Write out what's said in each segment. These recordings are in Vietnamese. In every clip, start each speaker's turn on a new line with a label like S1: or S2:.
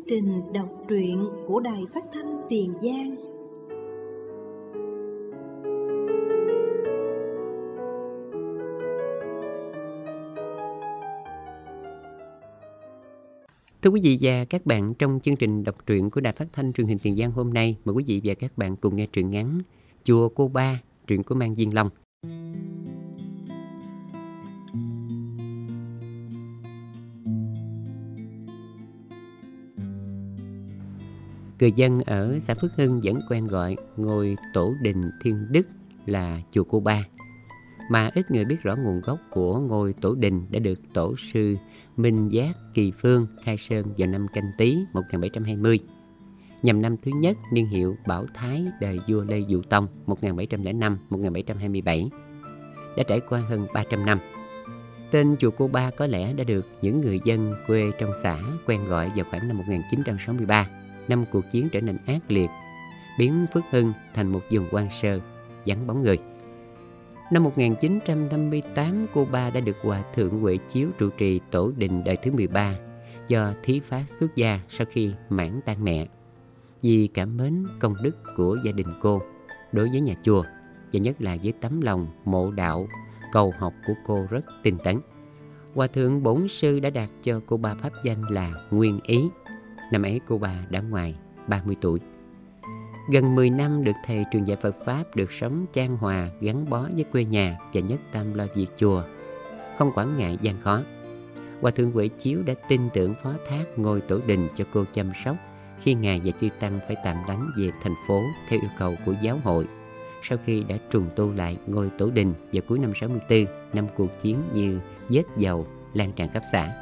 S1: trình đọc truyện của Đài Phát thanh Tiền Giang.
S2: Thưa quý vị và các bạn, trong chương trình đọc truyện của Đài Phát thanh Truyền hình Tiền Giang hôm nay, mời quý vị và các bạn cùng nghe truyện ngắn Chùa Cô Ba, truyện của Mang Diên Long. Người dân ở xã Phước Hưng vẫn quen gọi ngôi tổ đình Thiên Đức là Chùa Cô Ba, mà ít người biết rõ nguồn gốc của ngôi tổ đình đã được tổ sư Minh Giác Kỳ Phương khai sơn vào năm Canh Tý 1720, nhằm năm thứ nhất niên hiệu Bảo Thái đời vua Lê Dụ Tông 1705-1727, đã trải qua hơn 300 năm. Tên Chùa Cô Ba có lẽ đã được những người dân quê trong xã quen gọi vào khoảng năm 1963, năm cuộc chiến trở nên ác liệt, biến Phước Hưng thành một vùng hoang sơ, vắng bóng người. Năm 1958, Cô Ba đã được Hòa Thượng Huệ Chiếu trụ trì tổ đình đời thứ 13 do thí phát xuất gia sau khi mãn tang mẹ. Vì cảm mến công đức của gia đình cô đối với nhà chùa, và nhất là với tấm lòng mộ đạo, cầu học của cô rất tinh tấn, Hòa Thượng Bổn Sư đã đặt cho cô Ba pháp danh là Nguyên Ý. Năm ấy cô Ba đã ngoài 30 tuổi. Gần 10 năm được thầy truyền dạy Phật Pháp, được sống chan hòa, gắn bó với quê nhà và nhất tâm lo việc chùa, không quản ngại gian khó. Hòa Thượng Huệ Chiếu đã tin tưởng phó thác ngôi tổ đình cho cô chăm sóc khi Ngài và chư Tăng phải tạm lánh về thành phố theo yêu cầu của giáo hội, sau khi đã trùng tu lại ngôi tổ đình vào cuối năm 64, năm cuộc chiến như vết dầu lan tràn khắp xã.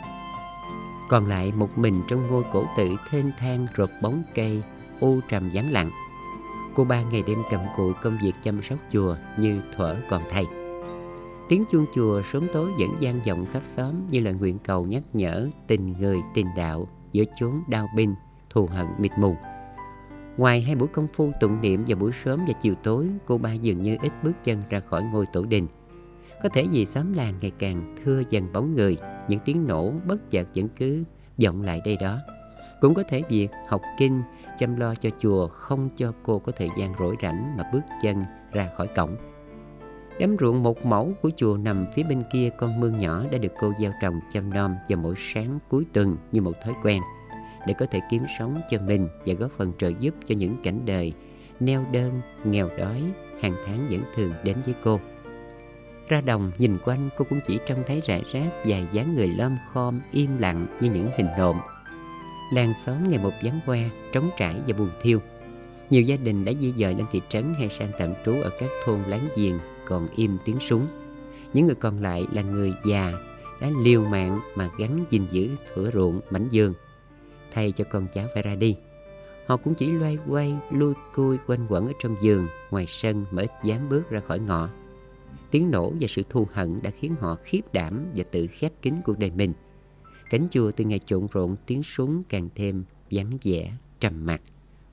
S2: Còn lại một mình trong ngôi cổ tự thênh thang rột bóng cây, u trầm vắng lặng, cô Ba ngày đêm cầm cụi công việc chăm sóc chùa như thuở còn thầy. Tiếng chuông chùa sớm tối vẫn vang vọng khắp xóm như là nguyện cầu nhắc nhở tình người tình đạo giữa chốn đao binh, thù hận mịt mùng. Ngoài hai buổi công phu tụng niệm vào buổi sớm và chiều tối, cô Ba dường như ít bước chân ra khỏi ngôi tổ đình. Có thể vì xóm làng ngày càng thưa dần bóng người, những tiếng nổ bất chợt vẫn cứ vọng lại đây đó. Cũng có thể việc học kinh, chăm lo cho chùa không cho cô có thời gian rỗi rảnh mà bước chân ra khỏi cổng. Đám ruộng một mẫu của chùa nằm phía bên kia con mương nhỏ đã được cô gieo trồng chăm nom vào mỗi sáng cuối tuần như một thói quen, để có thể kiếm sống cho mình và góp phần trợ giúp cho những cảnh đời neo đơn, nghèo đói hàng tháng vẫn thường đến với cô. Ra đồng nhìn quanh, cô cũng chỉ trông thấy rải rác vài dáng người lom khom im lặng như những hình nộm. Làng xóm ngày một vắng hoe, trống trải và buồn thiêu. Nhiều gia đình đã di dời lên thị trấn hay sang tạm trú ở các thôn láng giềng, còn im tiếng súng. Những người còn lại là người già đã liều mạng mà gắn gìn giữ thửa ruộng mảnh vườn, thay cho con cháu phải ra đi. Họ cũng chỉ loay quay lui cui quanh quẩn ở trong vườn, ngoài sân mà ít dám bước ra khỏi ngõ. Tiếng nổ và sự thù hận đã khiến họ khiếp đảm và tự khép kín cuộc đời mình. Cánh chùa từ ngày trộn rộn tiếng súng càng thêm vắng vẻ, trầm mặc.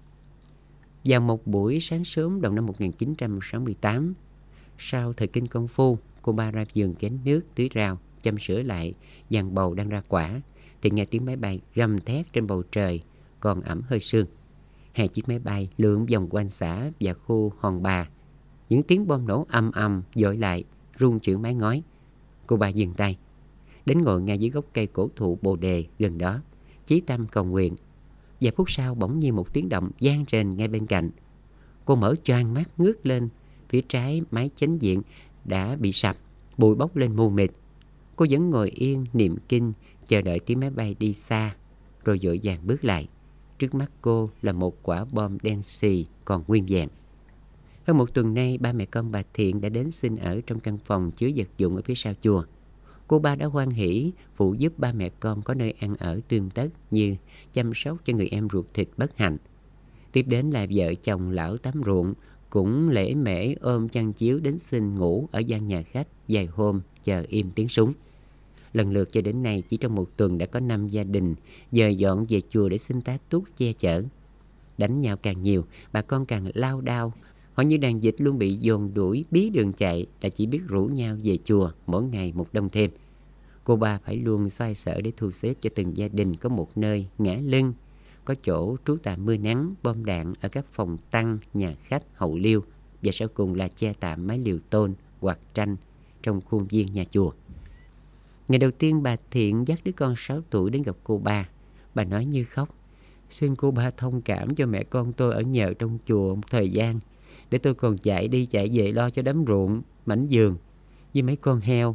S2: Vào một buổi sáng sớm đầu năm 1968, sau thời kinh công phu, cô Ba ra vườn gánh nước tưới rau, chăm sửa lại dàn bầu đang ra quả, thì nghe tiếng máy bay gầm thét trên bầu trời còn ẩm hơi sương. Hai chiếc máy bay lượn vòng quanh xã và khu Hòn Bà. Những tiếng bom nổ ầm ầm dội lại, rung chuyển mái ngói. Cô Ba dừng tay, đến ngồi ngay dưới gốc cây cổ thụ bồ đề gần đó, chí tâm cầu nguyện. Vài phút sau bỗng nhiên một tiếng động vang rền ngay bên cạnh. Cô mở choang mắt ngước lên, phía trái mái chánh diện đã bị sập, bụi bốc lên mù mịt. Cô vẫn ngồi yên niệm kinh, chờ đợi tiếng máy bay đi xa, rồi vội vàng bước lại. Trước mắt cô là một quả bom đen xì còn nguyên vẹn. Hơn một tuần nay, ba mẹ con bà Thiện đã đến xin ở trong căn phòng chứa vật dụng ở phía sau chùa. Cô Ba đã hoan hỉ phụ giúp ba mẹ con có nơi ăn ở tươm tất, như chăm sóc cho người em ruột thịt bất hạnh. Tiếp đến là vợ chồng lão tám ruộng cũng lễ mễ ôm chăn chiếu đến xin ngủ ở gian nhà khách vài hôm chờ im tiếng súng. Lần lượt cho đến nay, chỉ trong một tuần đã có 5 gia đình dời dọn về chùa để xin tá túc che chở. Đánh nhau càng nhiều, bà con càng lao đao. Họ như đàn vịt luôn bị dồn đuổi bí đường chạy, đã chỉ biết rủ nhau về chùa, mỗi ngày một đông thêm. Cô Ba phải luôn xoay sở để thu xếp cho từng gia đình có một nơi ngả lưng, có chỗ trú tạm mưa nắng, bom đạn ở các phòng tăng, nhà khách, hậu liêu, và sau cùng là che tạm mái liều tôn, quạt tranh trong khuôn viên nhà chùa. Ngày đầu tiên bà Thiện dắt đứa con 6 tuổi đến gặp cô ba. Bà nói như khóc: "Xin cô ba thông cảm cho mẹ con tôi ở nhờ trong chùa một thời gian, để tôi còn chạy đi chạy về lo cho đám ruộng, mảnh vườn với mấy con heo.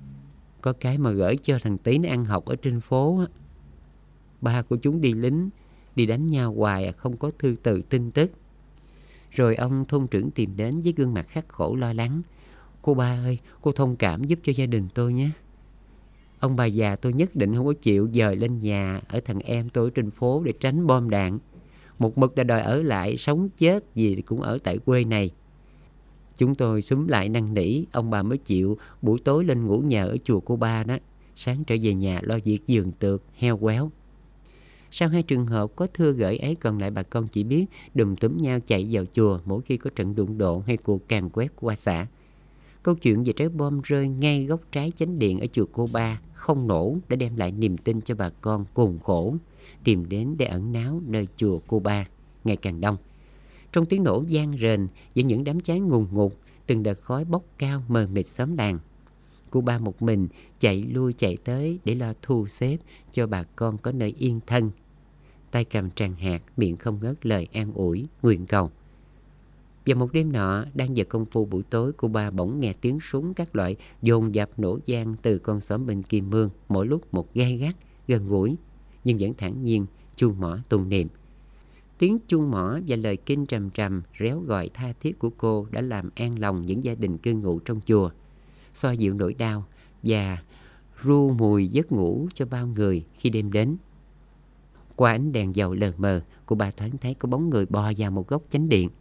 S2: Có cái mà gửi cho thằng Tí nó ăn học ở trên phố á. Ba của chúng đi lính, đi đánh nhau hoài không có thư từ tin tức." Rồi ông thôn trưởng tìm đến với gương mặt khắc khổ lo lắng: "Cô ba ơi, cô thông cảm giúp cho gia đình tôi nhé. Ông bà già tôi nhất định không có chịu dời lên nhà ở thằng em tôi ở trên phố để tránh bom đạn. Một mực đã đòi ở lại, sống chết gì thì cũng ở tại quê này. Chúng tôi xúm lại năn nỉ, ông bà mới chịu buổi tối lên ngủ nhờ ở chùa cô ba đó. Sáng trở về nhà lo việc vườn tược, heo quéo." Sau 2 trường hợp có thưa gửi ấy, còn lại bà con chỉ biết đùm túm nhau chạy vào chùa mỗi khi có trận đụng độ hay cuộc càn quét qua xã. Câu chuyện về trái bom rơi ngay gốc trái chánh điện ở chùa cô ba không nổ đã đem lại niềm tin cho bà con cùng khổ tìm đến để ẩn náu nơi chùa cô ba ngày càng đông. Trong tiếng nổ vang rền với những đám cháy ngùn ngụt, từng đợt khói bốc cao mờ mịt xóm làng. Cô ba một mình chạy lui chạy tới để lo thu xếp cho bà con có nơi yên thân, tay cầm tràng hạt, miệng không ngớt lời an ủi, nguyện cầu. Vào một đêm nọ, đang giờ công phu buổi tối, cô ba bỗng nghe tiếng súng các loại dồn dập nổ vang từ con xóm bên Kim Mương, mỗi lúc một gai gắt, gần gũi, nhưng vẫn thản nhiên chuông mõ tụng niệm. Tiếng chuông mõ và lời kinh trầm trầm réo gọi tha thiết của cô đã làm an lòng những gia đình cư ngụ trong chùa, xoa dịu nỗi đau và ru mùi giấc ngủ cho bao người khi đêm đến. Qua ánh đèn dầu lờ mờ, cô ba thoáng thấy có bóng người bò vào một góc chánh điện.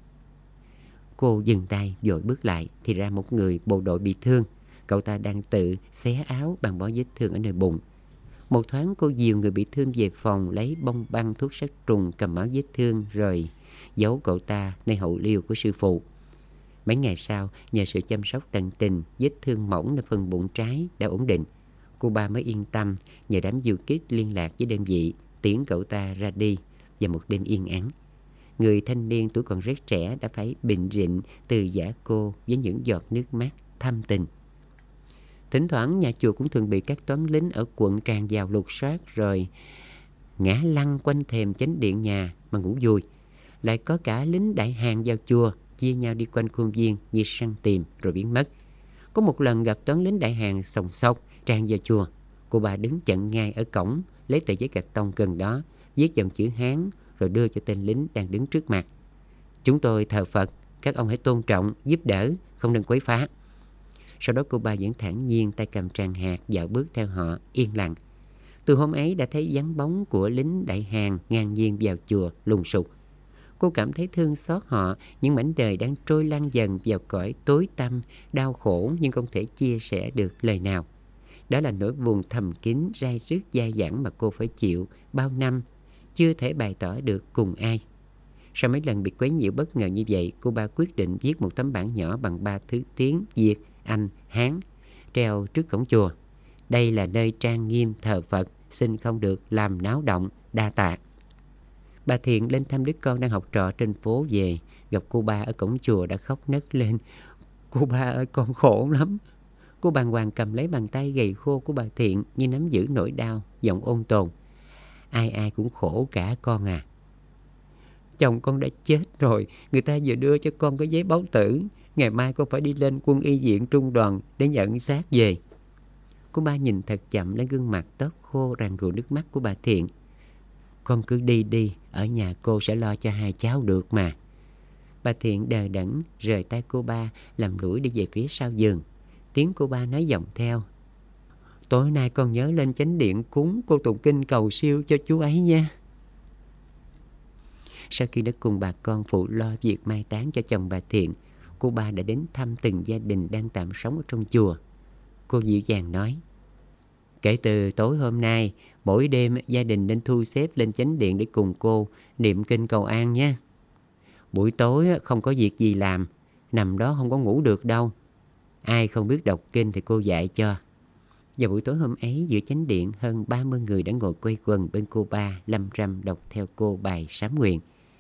S2: Cô dừng tay vội bước lại thì ra một người bộ đội bị thương. Cậu ta đang tự xé áo băng bó vết thương ở nơi bụng. Một thoáng cô dìu người bị thương về phòng, lấy bông băng thuốc sát trùng, cầm máu vết thương rồi giấu cậu ta nơi hậu liêu của sư phụ. Mấy ngày sau, nhờ sự chăm sóc tận tình, vết thương mỏng nơi phần bụng trái đã ổn định. Cô ba mới yên tâm nhờ đám du kích liên lạc với đơn vị, tiễn cậu ta ra đi vào một đêm yên ắng. Người thanh niên tuổi còn rất trẻ đã phải bệnh rịnh từ giã cô với những giọt nước mắt thâm tình. Thỉnh thoảng nhà chùa cũng thường bị các toán lính ở quận tràn vào lục soát rồi ngã lăn quanh thềm chánh điện nhà mà ngủ vùi. Lại có cả lính đại hàng vào chùa, chia nhau đi quanh khuôn viên như săn tìm rồi biến mất. Có một lần gặp toán lính đại hàng sòng sọc tràn vào chùa. Cô bà đứng chặn ngay ở cổng, lấy tờ giấy cạc tông gần đó, viết dòng chữ Hán rồi đưa cho tên lính đang đứng trước mặt: "Chúng tôi thờ Phật, các ông hãy tôn trọng, giúp đỡ, không nên quấy phá." Sau đó cô ba vẫn thản nhiên tay cầm tràng hạt dạo bước theo họ yên lặng. Từ hôm ấy đã thấy vắng bóng của lính đại hàng ngang nhiên vào chùa lùng sục. Cô cảm thấy thương xót họ, những mảnh đời đang trôi lăn dần vào cõi tối tăm, đau khổ nhưng không thể chia sẻ được lời nào. Đó là nỗi buồn thầm kín, rai rứt dai dẳng mà cô phải chịu bao năm, chưa thể bày tỏ được cùng ai. Sau mấy lần bị quấy nhiễu bất ngờ như vậy, cô ba quyết định viết một tấm bảng nhỏ bằng 3 thứ tiếng Việt, Anh, Hán, treo trước cổng chùa: "Đây là nơi trang nghiêm thờ Phật, xin không được làm náo động, đa tạ." Bà Thiện lên thăm đứa con đang học trò trên phố về, gặp cô ba ở cổng chùa đã khóc nấc lên: "Cô ba ơi, con khổ lắm." Cô bàng hoàng cầm lấy bàn tay gầy khô của bà Thiện như nắm giữ nỗi đau, giọng ôn tồn: "Ai ai cũng khổ cả con à. Chồng con đã chết rồi, người ta vừa đưa cho con cái giấy báo tử. Ngày mai con phải đi lên quân y viện trung đoàn để nhận xác về." Cô ba nhìn thật chậm lên gương mặt tóc khô ràn rụa nước mắt của bà Thiện: "Con cứ đi đi, ở nhà cô sẽ lo cho hai cháu được mà." Bà Thiện đờ đẫn rời tay cô ba, làm lũi đi về phía sau giường. Tiếng cô ba nói vọng theo: "Tối nay con nhớ lên chánh điện cúng cô tụng kinh cầu siêu cho chú ấy nha." Sau khi đã cùng bà con phụ lo việc mai táng cho chồng bà Thiện, cô ba đã đến thăm từng gia đình đang tạm sống ở trong chùa. Cô dịu dàng nói: "Kể từ tối hôm nay, mỗi đêm gia đình nên thu xếp lên chánh điện để cùng cô niệm kinh cầu an nhé. Buổi tối không có việc gì làm, nằm đó không có ngủ được đâu. Ai không biết đọc kinh thì cô dạy cho. Vào buổi tối hôm ấy, giữa chánh điện, hơn 30 người đã ngồi quây quần bên cô Ba lâm râm đọc theo cô bài sám nguyện.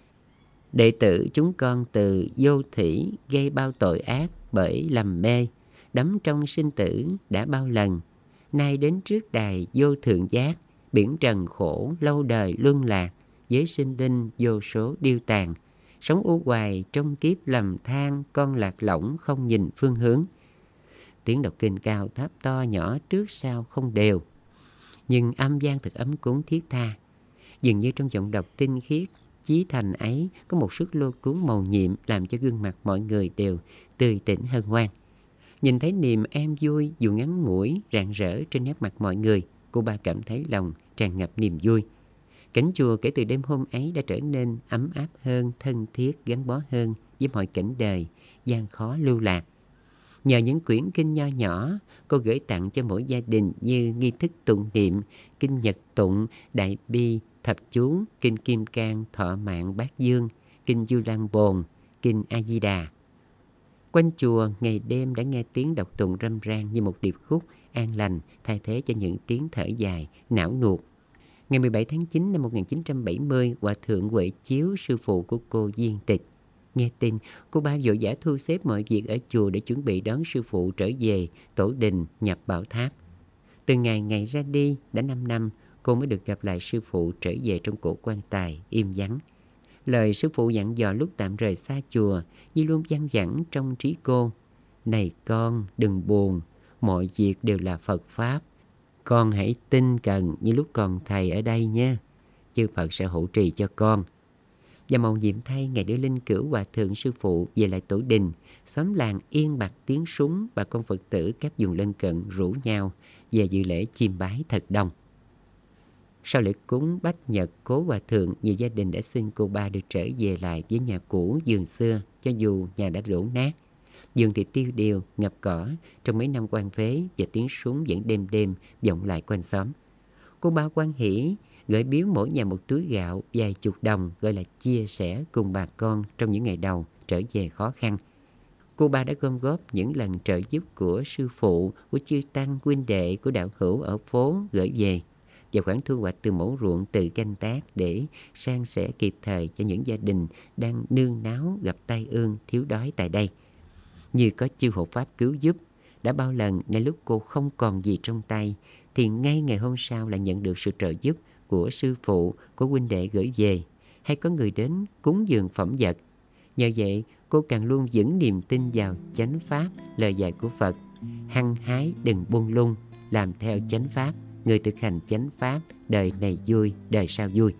S2: Đệ tử chúng con từ vô thủy gây bao tội ác bởi lầm mê, đắm trong sinh tử đã bao lần, nay đến trước đài vô thượng giác, biển trần khổ lâu đời luân lạc, giới sinh linh vô số điêu tàn, sống u hoài trong kiếp lầm than, con lạc lõng không nhìn phương hướng. Tiếng đọc kinh cao thấp to nhỏ trước sau không đều, nhưng âm vang thật ấm cúng thiết tha. Dường như trong giọng đọc tinh khiết chí thành ấy có một sức lôi cuốn mầu nhiệm, làm cho gương mặt mọi người đều tươi tỉnh hân hoan. Nhìn thấy niềm em vui dù ngắn ngủi rạng rỡ trên nét mặt mọi người, cô Ba cảm thấy lòng tràn ngập niềm vui. Cảnh chùa kể từ đêm hôm ấy đã trở nên ấm áp hơn, thân thiết, gắn bó hơn với mọi cảnh đời gian khó lưu lạc. Nhờ những quyển kinh nho nhỏ, cô gửi tặng cho mỗi gia đình như nghi thức tụng niệm, kinh Nhật tụng, đại bi, thập chú, kinh Kim Cang, thọ mạng bát dương, kinh Du Lan Bồn, kinh A Di Đà. Quanh chùa ngày đêm đã nghe tiếng đọc tụng râm ran như một điệp khúc an lành, thay thế cho những tiếng thở dài não nuột. Ngày 17 tháng 9 năm 1970, Hòa thượng Huệ Chiếu, sư phụ của cô viên tịch. Nghe tin, cô Ba vội vã thu xếp mọi việc ở chùa để chuẩn bị đón sư phụ trở về tổ đình nhập bảo tháp. Từ ngày ra đi đã 5 năm, cô mới được gặp lại sư phụ trở về trong cổ quan tài im vắng. Lời sư phụ dặn dò lúc tạm rời xa chùa như luôn văng vẳng trong trí cô. Này con, đừng buồn, mọi việc đều là Phật Pháp. Con hãy tin cần như lúc còn thầy ở đây nha. Chư Phật sẽ hộ trì cho con. Và mầu nhiệm thay, ngày đưa linh cữu Hòa thượng sư phụ về lại tổ đình, xóm làng yên bặt tiếng súng, bà con Phật tử các vùng lân cận rủ nhau về dự lễ chiêm bái thật đông. Sau lễ cúng bách nhật cố Hòa thượng, nhiều gia đình đã xin cô Ba được trở về lại với nhà cũ giường xưa, cho dù nhà đã đổ nát. Giường thì tiêu điều, ngập cỏ trong mấy năm quan phế, và tiếng súng vẫn đêm đêm vọng lại quanh xóm. Cô Ba hoan hỉ gửi biếu mỗi nhà một túi gạo vài chục đồng, gọi là chia sẻ cùng bà con trong những ngày đầu trở về khó khăn. Cô Ba đã gom góp những lần trợ giúp của sư phụ, của chư tăng, huynh đệ, của đạo hữu ở phố gửi về, và khoản thu hoạch từ mẫu ruộng tự canh tác để san sẻ kịp thời cho những gia đình đang nương náu gặp tai ương thiếu đói tại đây. Như có chư hộ pháp cứu giúp, đã bao lần ngay lúc cô không còn gì trong tay, thì ngay ngày hôm sau lại nhận được sự trợ giúp của sư phụ, của huynh đệ gửi về, hay có người đến cúng dường phẩm vật. Nhờ vậy, cô càng luôn vững niềm tin vào chánh pháp, lời dạy của Phật. Hăng hái đừng buông lung, làm theo chánh pháp, người thực hành chánh pháp, đời này vui, đời sau vui.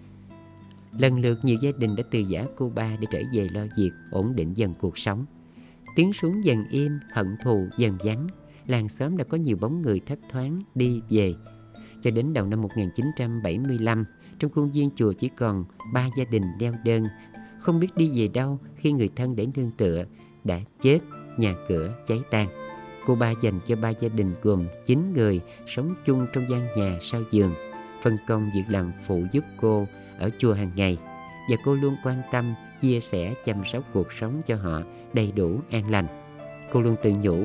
S2: Lần lượt nhiều gia đình đã từ giã cô Ba để trở về lo việc, ổn định dần cuộc sống. Tiếng súng dần im, hận thù dần vắng, làng xóm đã có nhiều bóng người thấp thoáng đi về. Cho đến đầu năm 1975, trong khuôn viên chùa chỉ còn 3 gia đình neo đơn, không biết đi về đâu khi người thân để nương tựa đã chết, nhà cửa cháy tan. Cô Ba dành cho 3 gia đình gồm 9 người sống chung trong gian nhà sau giường, phân công việc làm phụ giúp cô ở chùa hàng ngày, và cô luôn quan tâm, chia sẻ, chăm sóc cuộc sống cho họ đầy đủ an lành. Cô luôn tự nhủ,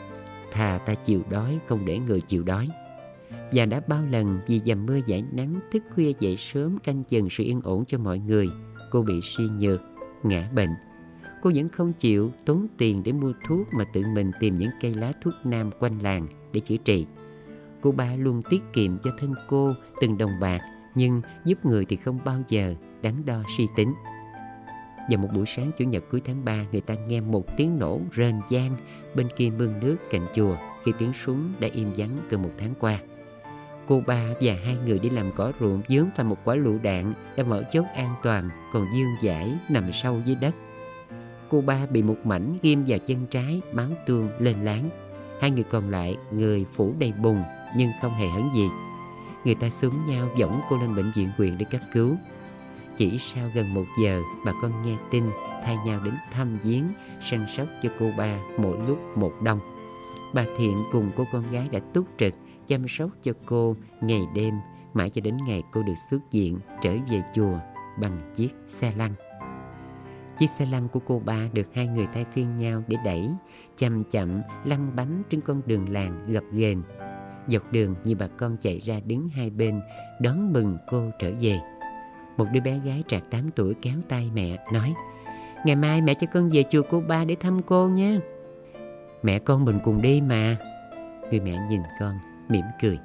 S2: thà ta chịu đói không để người chịu đói. Và đã bao lần vì dầm mưa dãi nắng, thức khuya dậy sớm canh chừng sự yên ổn cho mọi người, cô bị suy nhược, ngã bệnh. Cô vẫn không chịu tốn tiền để mua thuốc, mà tự mình tìm những cây lá thuốc nam quanh làng để chữa trị. Cô Ba luôn tiết kiệm cho thân cô từng đồng bạc, nhưng giúp người thì không bao giờ đắn đo suy tính. Vào một buổi sáng Chủ nhật cuối tháng 3, người ta nghe một tiếng nổ rền vang bên kia mương nước cạnh chùa, khi tiếng súng đã im vắng gần 1 tháng qua. Cô Ba và 2 người đi làm cỏ ruộng vướng phải một quả lựu đạn đã mở chốt an toàn, còn Dương Dãi nằm sâu dưới đất. Cô Ba bị một mảnh ghim vào chân trái, máu tuôn lên láng. 2 người còn lại người phủ đầy bùn nhưng không hề hấn gì. Người ta xúm nhau dõng cô lên bệnh viện huyện để cấp cứu. Chỉ sau gần 1 giờ, bà con nghe tin thay nhau đến thăm viếng, săn sóc cho cô Ba mỗi lúc một đông. Bà Thiện cùng cô con gái đã túc trực chăm sóc cho cô ngày đêm, mãi cho đến ngày cô được xuất viện trở về chùa bằng chiếc xe lăn. Chiếc xe lăn của cô Ba được 2 người thay phiên nhau để đẩy, chậm chậm lăn bánh trên con đường làng gập ghềnh. Dọc đường nhiều bà con chạy ra đứng hai bên đón mừng cô trở về. Một đứa bé gái trạc 8 tuổi kéo tay mẹ nói: "Ngày mai mẹ cho con về chùa Cô Ba để thăm cô nha." "Mẹ con mình cùng đi mà." Người mẹ nhìn con mỉm cười.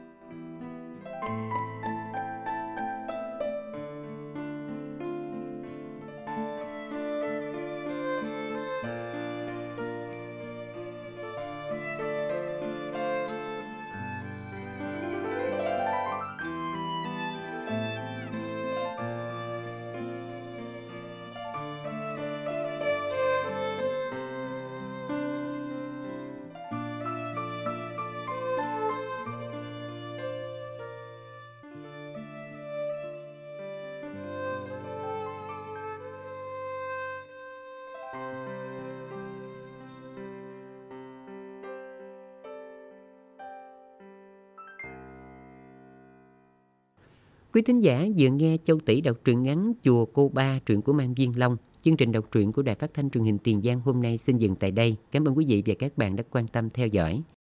S2: Quý thính giả vừa nghe Châu Tỷ đọc truyện ngắn Chùa Cô Ba, truyện của Mang Viên Long. Chương trình đọc truyện của Đài Phát thanh Truyền hình Tiền Giang hôm nay xin dừng tại đây. Cảm ơn quý vị và các bạn đã quan tâm theo dõi.